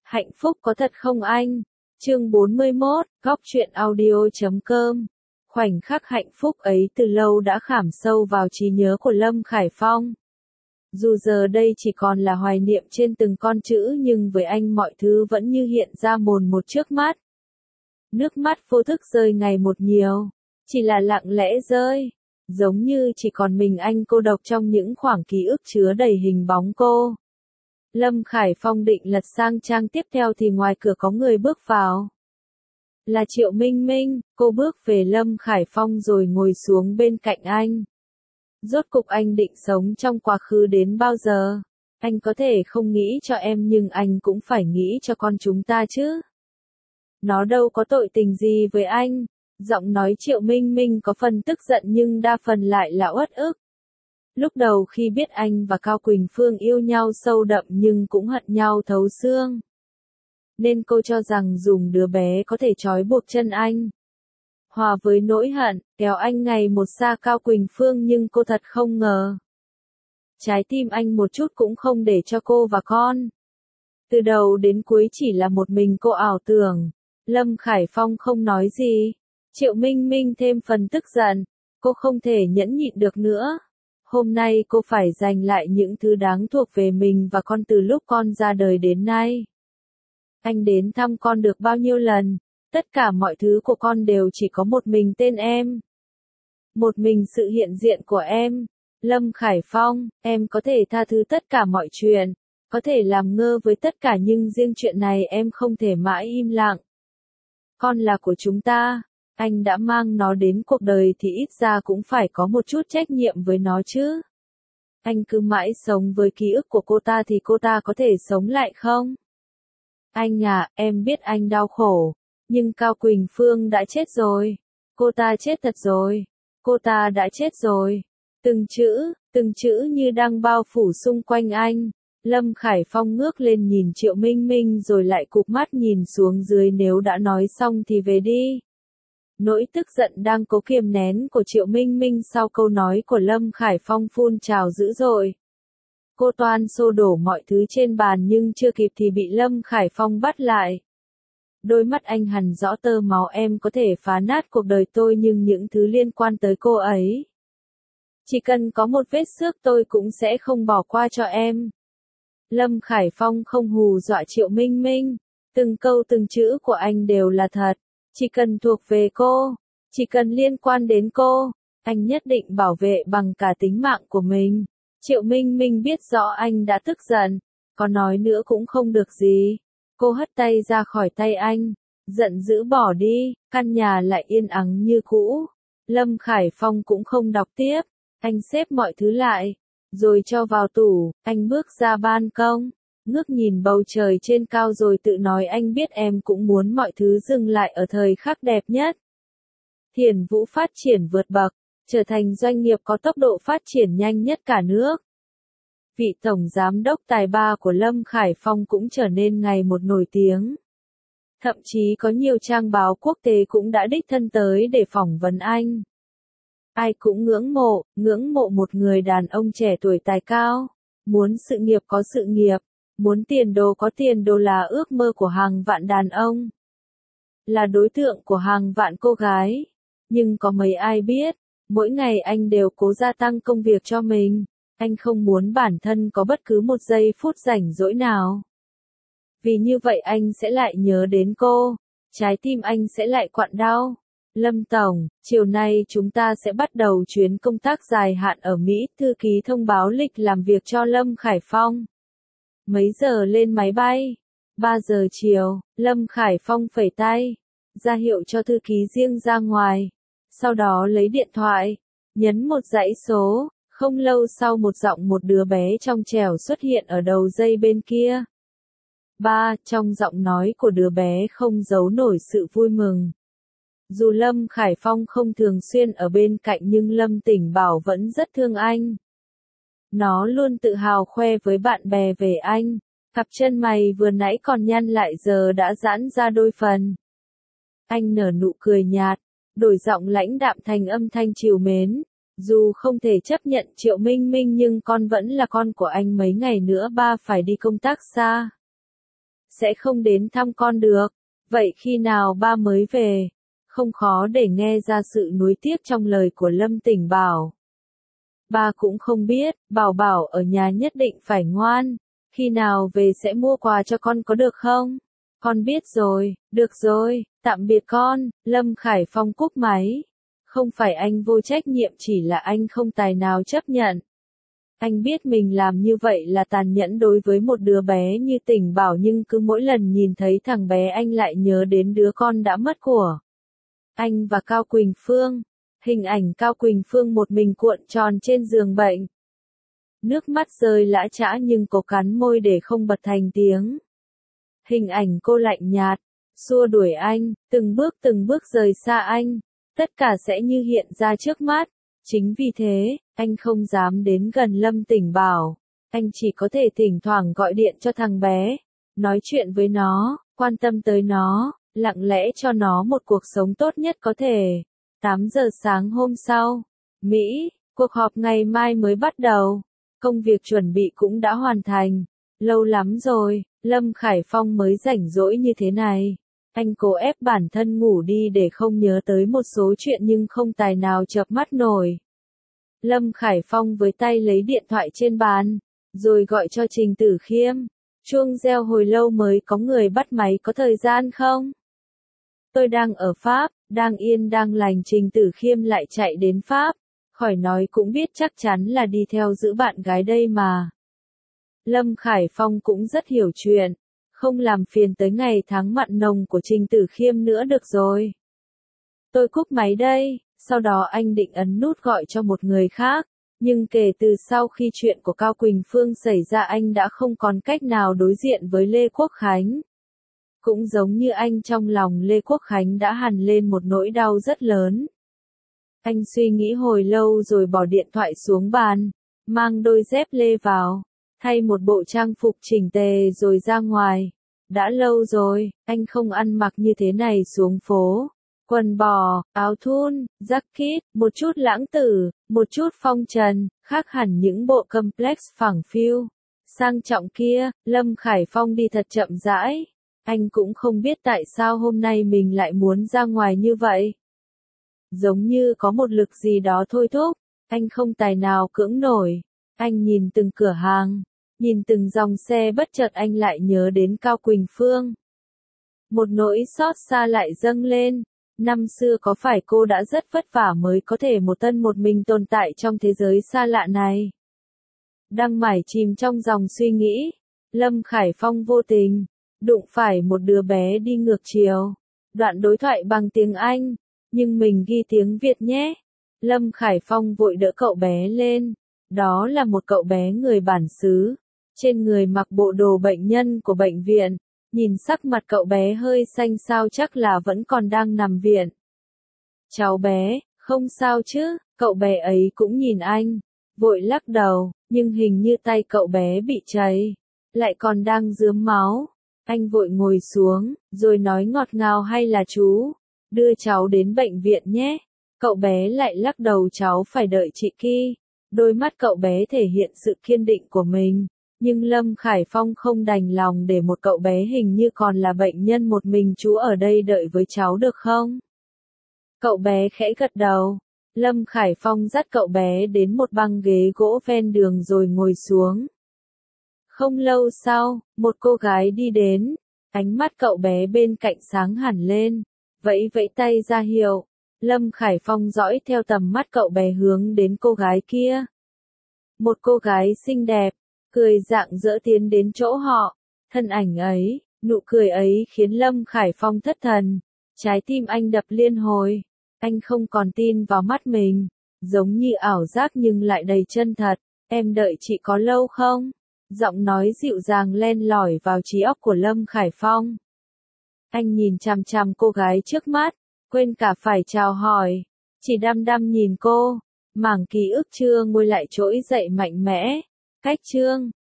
Hạnh phúc có thật không anh? Chương 41, Góc truyện audio.com. Khoảnh khắc hạnh phúc ấy từ lâu đã khảm sâu vào trí nhớ của Lâm Khải Phong. Dù giờ đây chỉ còn là hoài niệm trên từng con chữ nhưng với anh mọi thứ vẫn như hiện ra mồn một trước mắt. Nước mắt vô thức rơi ngày một nhiều, chỉ là lặng lẽ rơi, giống như chỉ còn mình anh cô độc trong những khoảng ký ức chứa đầy hình bóng cô. Lâm Khải Phong định lật sang trang tiếp theo thì ngoài cửa có người bước vào. Là Triệu Minh Minh, cô bước về Lâm Khải Phong rồi ngồi xuống bên cạnh anh. Rốt cục anh định sống trong quá khứ đến bao giờ? Anh có thể không nghĩ cho em nhưng anh cũng phải nghĩ cho con chúng ta chứ. Nó đâu có tội tình gì với anh. Giọng nói Triệu Minh Minh có phần tức giận nhưng đa phần lại là uất ức. Lúc đầu khi biết anh và Cao Quỳnh Phương yêu nhau sâu đậm nhưng cũng hận nhau thấu xương. Nên cô cho rằng dùng đứa bé có thể trói buộc chân anh. Hòa với nỗi hận, kéo anh ngày một xa Cao Quỳnh Phương nhưng cô thật không ngờ. Trái tim anh một chút cũng không để cho cô và con. Từ đầu đến cuối chỉ là một mình cô ảo tưởng. Lâm Khải Phong không nói gì. Triệu Minh Minh thêm phần tức giận. Cô không thể nhẫn nhịn được nữa. Hôm nay cô phải giành lại những thứ đáng thuộc về mình và con từ lúc con ra đời đến nay. Anh đến thăm con được bao nhiêu lần, tất cả mọi thứ của con đều chỉ có một mình tên em. Một mình sự hiện diện của em. Lâm Khải Phong, em có thể tha thứ tất cả mọi chuyện, có thể làm ngơ với tất cả nhưng riêng chuyện này em không thể mãi im lặng. Con là của chúng ta. Anh đã mang nó đến cuộc đời thì ít ra cũng phải có một chút trách nhiệm với nó chứ. Anh cứ mãi sống với ký ức của cô ta thì cô ta có thể sống lại không? Anh à, em biết anh đau khổ. Nhưng Cao Quỳnh Phương đã chết rồi. Cô ta chết thật rồi. Cô ta đã chết rồi. Từng chữ như đang bao phủ xung quanh anh. Lâm Khải Phong ngước lên nhìn Triệu Minh Minh rồi lại cụp mắt nhìn xuống dưới nếu đã nói xong thì về đi. Nỗi tức giận đang cố kiềm nén của Triệu Minh Minh sau câu nói của Lâm Khải Phong phun trào dữ dội. Cô toan xô đổ mọi thứ trên bàn nhưng chưa kịp thì bị Lâm Khải Phong bắt lại. Đôi mắt anh hằn rõ tơ máu em có thể phá nát cuộc đời tôi nhưng những thứ liên quan tới cô ấy. Chỉ cần có một vết xước tôi cũng sẽ không bỏ qua cho em. Lâm Khải Phong không hù dọa Triệu Minh Minh. Từng câu từng chữ của anh đều là thật. Chỉ cần thuộc về cô, chỉ cần liên quan đến cô, anh nhất định bảo vệ bằng cả tính mạng của mình. Triệu Minh Minh biết rõ anh đã tức giận, có nói nữa cũng không được gì. Cô hất tay ra khỏi tay anh, giận dữ bỏ đi, căn nhà lại yên ắng như cũ. Lâm Khải Phong cũng không đọc tiếp, anh xếp mọi thứ lại, rồi cho vào tủ, anh bước ra ban công. Ngước nhìn bầu trời trên cao rồi tự nói anh biết em cũng muốn mọi thứ dừng lại ở thời khắc đẹp nhất. Thiền Vũ phát triển vượt bậc, trở thành doanh nghiệp có tốc độ phát triển nhanh nhất cả nước. Vị tổng giám đốc tài ba của Lâm Khải Phong cũng trở nên ngày một nổi tiếng. Thậm chí có nhiều trang báo quốc tế cũng đã đích thân tới để phỏng vấn anh. Ai cũng ngưỡng mộ một người đàn ông trẻ tuổi tài cao, muốn sự nghiệp có sự nghiệp. Muốn tiền đồ có tiền đồ là ước mơ của hàng vạn đàn ông. Là đối tượng của hàng vạn cô gái. Nhưng có mấy ai biết, mỗi ngày anh đều cố gia tăng công việc cho mình. Anh không muốn bản thân có bất cứ một giây phút rảnh rỗi nào. Vì như vậy anh sẽ lại nhớ đến cô. Trái tim anh sẽ lại quặn đau. Lâm Tổng, chiều nay chúng ta sẽ bắt đầu chuyến công tác dài hạn ở Mỹ. Thư ký thông báo lịch làm việc cho Lâm Khải Phong. Mấy giờ lên máy bay? 3 giờ chiều, Lâm Khải Phong phẩy tay, ra hiệu cho thư ký riêng ra ngoài. Sau đó lấy điện thoại, nhấn một dãy số, không lâu sau một giọng một đứa bé trong trẻo xuất hiện ở đầu dây bên kia. Trong giọng nói của đứa bé không giấu nổi sự vui mừng. Dù Lâm Khải Phong không thường xuyên ở bên cạnh nhưng Lâm Tỉnh Bảo vẫn rất thương anh. Nó luôn tự hào khoe với bạn bè về anh, cặp chân mày vừa nãy còn nhăn lại giờ đã giãn ra đôi phần. Anh nở nụ cười nhạt, đổi giọng lãnh đạm thành âm thanh trìu mến, dù không thể chấp nhận Triệu Minh Minh nhưng con vẫn là con của anh mấy ngày nữa ba phải đi công tác xa. sẽ không đến thăm con được. Vậy khi nào ba mới về? Không khó để nghe ra sự nuối tiếc trong lời của Lâm Tỉnh Bảo. Ba cũng không biết, Bảo Bảo ở nhà nhất định phải ngoan. Khi nào về sẽ mua quà cho con có được không? Con biết rồi, được rồi, tạm biệt con. Lâm Khải Phong cúp máy. Không phải anh vô trách nhiệm, chỉ là anh không tài nào chấp nhận. Anh biết mình làm như vậy là tàn nhẫn đối với một đứa bé như Tỉnh Bảo, nhưng cứ mỗi lần nhìn thấy thằng bé anh lại nhớ đến đứa con đã mất của anh và Cao Quỳnh Phương. Hình ảnh Cao Quỳnh Phương một mình cuộn tròn trên giường bệnh. Nước mắt rơi lã chã nhưng cô cắn môi để không bật thành tiếng. Hình ảnh cô lạnh nhạt, xua đuổi anh, từng bước rời xa anh. Tất cả sẽ như hiện ra trước mắt. Chính vì thế, anh không dám đến gần Lâm Tỉnh Bảo. Anh chỉ có thể thỉnh thoảng gọi điện cho thằng bé, nói chuyện với nó, quan tâm tới nó, lặng lẽ cho nó một cuộc sống tốt nhất có thể. 8 giờ sáng hôm sau, Mỹ, cuộc họp ngày mai mới bắt đầu. Công việc chuẩn bị cũng đã hoàn thành. Lâu lắm rồi, Lâm Khải Phong mới rảnh rỗi như thế này. Anh cố ép bản thân ngủ đi để không nhớ tới một số chuyện nhưng không tài nào chợp mắt nổi. Lâm Khải Phong với tay lấy điện thoại trên bàn, rồi gọi cho Trình Tử Khiêm. Chuông reo hồi lâu mới có người bắt máy, có thời gian không? Tôi đang ở Pháp, đang yên đang lành. Trình Tử Khiêm lại chạy đến Pháp. Khỏi nói cũng biết chắc chắn là đi theo giữ bạn gái đây mà. Lâm Khải Phong cũng rất hiểu chuyện. Không làm phiền tới ngày tháng mặn nồng của Trình Tử Khiêm nữa được rồi. Tôi cúp máy đây. Sau đó anh định ấn nút gọi cho một người khác. Nhưng kể từ sau khi chuyện của Cao Quỳnh Phương xảy ra, anh đã không còn cách nào đối diện với Lê Quốc Khánh. Cũng giống như anh, trong lòng Lê Quốc Khánh đã hằn lên một nỗi đau rất lớn. Anh suy nghĩ hồi lâu rồi bỏ điện thoại xuống bàn, mang đôi dép lê vào, thay một bộ trang phục chỉnh tề rồi ra ngoài. Đã lâu rồi, anh không ăn mặc như thế này xuống phố. Quần bò, áo thun, jacket, một chút lãng tử, một chút phong trần, khác hẳn những bộ complex phẳng phiu sang trọng kia. Lâm Khải Phong đi thật chậm rãi. Anh cũng không biết tại sao hôm nay mình lại muốn ra ngoài như vậy. Giống như có một lực gì đó thôi thúc, anh không tài nào cưỡng nổi. Anh nhìn từng cửa hàng, nhìn từng dòng xe, bất chợt anh lại nhớ đến Cao Quỳnh Phương. Một nỗi xót xa lại dâng lên. Năm xưa có phải cô đã rất vất vả mới có thể một thân một mình tồn tại trong thế giới xa lạ này? Đang mải chìm trong dòng suy nghĩ, Lâm Khải Phong vô tình đụng phải một đứa bé đi ngược chiều. Đoạn đối thoại bằng tiếng Anh, nhưng mình ghi tiếng Việt nhé. Lâm Khải Phong vội đỡ cậu bé lên. Đó là một cậu bé người bản xứ, trên người mặc bộ đồ bệnh nhân của bệnh viện. Nhìn sắc mặt cậu bé hơi xanh xao, chắc là vẫn còn đang nằm viện. Cháu bé, không sao chứ? Cậu bé ấy cũng nhìn anh, vội lắc đầu, nhưng hình như tay cậu bé bị chảy, lại còn đang rướm máu. Anh vội ngồi xuống, rồi nói ngọt ngào, hay là chú đưa cháu đến bệnh viện nhé. Cậu bé lại lắc đầu, cháu phải đợi chị Ki. Đôi mắt cậu bé thể hiện sự kiên định của mình. Nhưng Lâm Khải Phong không đành lòng để một cậu bé hình như còn là bệnh nhân một mình. Chú ở đây đợi với cháu được không? Cậu bé khẽ gật đầu. Lâm Khải Phong dắt cậu bé đến một băng ghế gỗ ven đường rồi ngồi xuống. Không lâu sau, một cô gái đi đến. Ánh mắt cậu bé bên cạnh sáng hẳn lên, vẫy vẫy tay ra hiệu. Lâm Khải Phong dõi theo tầm mắt cậu bé hướng đến cô gái kia. Một cô gái xinh đẹp, cười rạng rỡ tiến đến chỗ họ. Thân ảnh ấy, nụ cười ấy khiến Lâm Khải Phong thất thần. Trái tim anh đập liên hồi. Anh không còn tin vào mắt mình. Giống như ảo giác nhưng lại đầy chân thật. Em đợi chị có lâu không? Giọng nói dịu dàng len lỏi vào trí óc của Lâm Khải Phong. Anh nhìn chằm chằm cô gái trước mắt, quên cả phải chào hỏi. Chỉ đăm đăm nhìn cô. Mảng ký ức chưa nguôi lại trỗi dậy mạnh mẽ. Cách chương